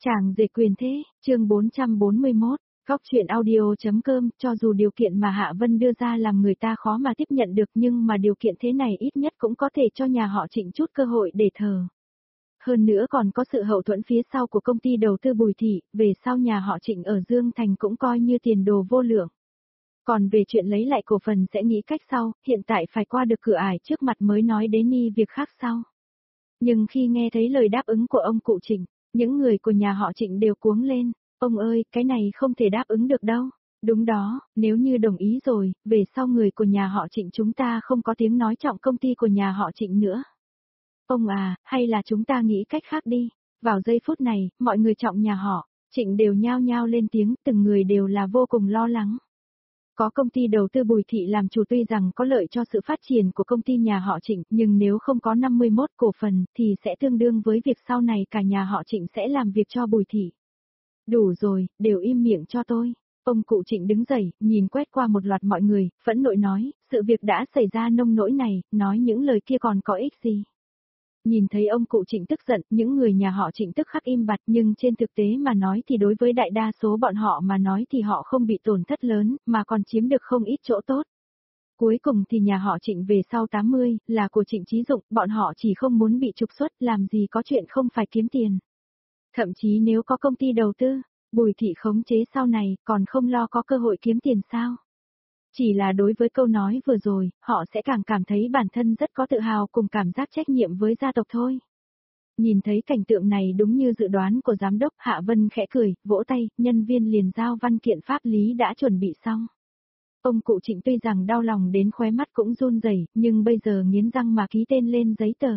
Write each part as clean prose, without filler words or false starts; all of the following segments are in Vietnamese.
Chàng rể quyền thế, chương 441, góc chuyện audio.com, cho dù điều kiện mà Hạ Vân đưa ra làm người ta khó mà tiếp nhận được nhưng mà điều kiện thế này ít nhất cũng có thể cho nhà họ Trịnh chút cơ hội để thờ. Hơn nữa còn có sự hậu thuẫn phía sau của công ty đầu tư Bùi Thị, về sau nhà họ Trịnh ở Dương Thành cũng coi như tiền đồ vô lượng. Còn về chuyện lấy lại cổ phần sẽ nghĩ cách sau, hiện tại phải qua được cửa ải trước mặt mới nói đến việc khác sau. Nhưng khi nghe thấy lời đáp ứng của ông cụ Trịnh, những người của nhà họ Trịnh đều cuống lên, ông ơi, cái này không thể đáp ứng được đâu. Đúng đó, nếu như đồng ý rồi, về sau người của nhà họ Trịnh chúng ta không có tiếng nói trọng công ty của nhà họ Trịnh nữa. Ông à, hay là chúng ta nghĩ cách khác đi. Vào giây phút này, mọi người trọng nhà họ Trịnh đều nhao nhao lên tiếng, từng người đều là vô cùng lo lắng. Có công ty đầu tư Bùi Thị làm chủ tuy rằng có lợi cho sự phát triển của công ty nhà họ Trịnh, nhưng nếu không có 51 cổ phần thì sẽ tương đương với việc sau này cả nhà họ Trịnh sẽ làm việc cho Bùi Thị. Đủ rồi, đều im miệng cho tôi. Ông cụ Trịnh đứng dậy, nhìn quét qua một loạt mọi người, phẫn nộ nói, sự việc đã xảy ra nông nỗi này, nói những lời kia còn có ích gì. Nhìn thấy ông cụ Trịnh tức giận, những người nhà họ Trịnh tức khắc im bặt, nhưng trên thực tế mà nói thì đối với đại đa số bọn họ mà nói thì họ không bị tổn thất lớn, mà còn chiếm được không ít chỗ tốt. Cuối cùng thì nhà họ Trịnh về sau 80, là của Trịnh Chí Dụng, bọn họ chỉ không muốn bị trục xuất, làm gì có chuyện không phải kiếm tiền. Thậm chí nếu có công ty đầu tư, Bùi Thị khống chế sau này, còn không lo có cơ hội kiếm tiền sao? Chỉ là đối với câu nói vừa rồi, họ sẽ càng cảm thấy bản thân rất có tự hào cùng cảm giác trách nhiệm với gia tộc thôi. Nhìn thấy cảnh tượng này đúng như dự đoán của giám đốc, Hạ Vân khẽ cười, vỗ tay, nhân viên liền giao văn kiện pháp lý đã chuẩn bị xong. Ông cụ Trịnh tuy rằng đau lòng đến khóe mắt cũng run rẩy, nhưng bây giờ nghiến răng mà ký tên lên giấy tờ.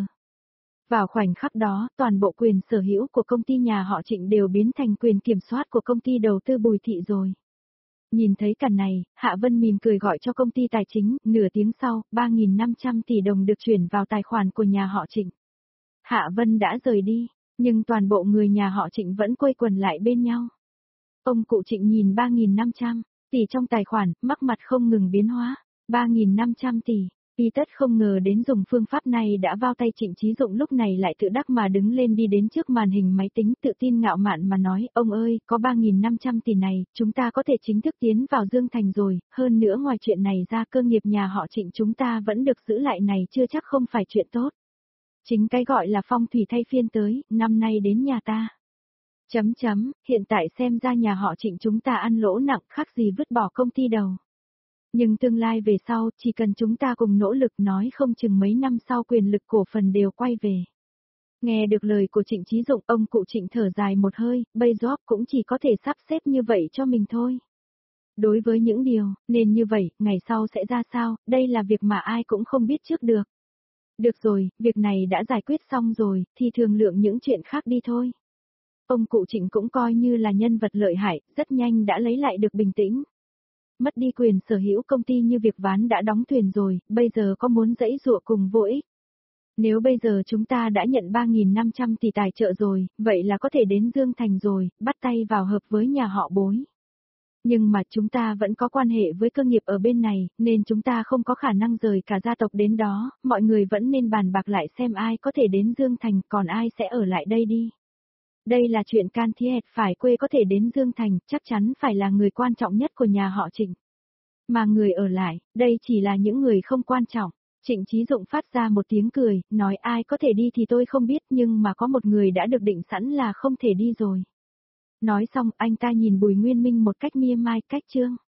Vào khoảnh khắc đó, toàn bộ quyền sở hữu của công ty nhà họ Trịnh đều biến thành quyền kiểm soát của công ty đầu tư Bùi Thị rồi. Nhìn thấy cảnh này, Hạ Vân mỉm cười gọi cho công ty tài chính, nửa tiếng sau, 3.500 tỷ đồng được chuyển vào tài khoản của nhà họ Trịnh. Hạ Vân đã rời đi, nhưng toàn bộ người nhà họ Trịnh vẫn quây quần lại bên nhau. Ông cụ Trịnh nhìn 3.500 tỷ trong tài khoản, mắc mặt không ngừng biến hóa. 3.500 tỷ. Y tất không ngờ đến dùng phương pháp này đã vào tay Trịnh Chí Dụng, lúc này lại tự đắc mà đứng lên đi đến trước màn hình máy tính, tự tin ngạo mạn mà nói, ông ơi, có 3.500 tỷ này, chúng ta có thể chính thức tiến vào Dương Thành rồi, hơn nữa ngoài chuyện này ra cơ nghiệp nhà họ Trịnh chúng ta vẫn được giữ lại này chưa chắc không phải chuyện tốt. Chính cái gọi là phong thủy thay phiên tới, năm nay đến nhà ta. Hiện tại xem ra nhà họ Trịnh chúng ta ăn lỗ nặng khác gì vứt bỏ công ty đầu. Nhưng tương lai về sau, chỉ cần chúng ta cùng nỗ lực nói không chừng mấy năm sau quyền lực cổ phần đều quay về. Nghe được lời của Trịnh Chí Dụng, ông cụ Trịnh thở dài một hơi, bây giờ cũng chỉ có thể sắp xếp như vậy cho mình thôi. Đối với những điều, nên như vậy, ngày sau sẽ ra sao, đây là việc mà ai cũng không biết trước được. Được rồi, việc này đã giải quyết xong rồi, thì thương lượng những chuyện khác đi thôi. Ông cụ Trịnh cũng coi như là nhân vật lợi hại, rất nhanh đã lấy lại được bình tĩnh. Mất đi quyền sở hữu công ty như việc ván đã đóng thuyền rồi, bây giờ có muốn giãy giụa cùng vô ích. Nếu bây giờ chúng ta đã nhận 3.500 tỷ tài trợ rồi, vậy là có thể đến Dương Thành rồi, bắt tay vào hợp với nhà họ Bối. Nhưng mà chúng ta vẫn có quan hệ với cơ nghiệp ở bên này, nên chúng ta không có khả năng rời cả gia tộc đến đó, mọi người vẫn nên bàn bạc lại xem ai có thể đến Dương Thành, còn ai sẽ ở lại đây đi. Đây là chuyện can thiệp, phải quê có thể đến Dương Thành, chắc chắn phải là người quan trọng nhất của nhà họ Trịnh. Mà người ở lại, đây chỉ là những người không quan trọng. Trịnh Chí Dụng phát ra một tiếng cười, nói ai có thể đi thì tôi không biết, nhưng mà có một người đã được định sẵn là không thể đi rồi. Nói xong, anh ta nhìn Bùi Nguyên Minh một cách mỉa mai, cách trương.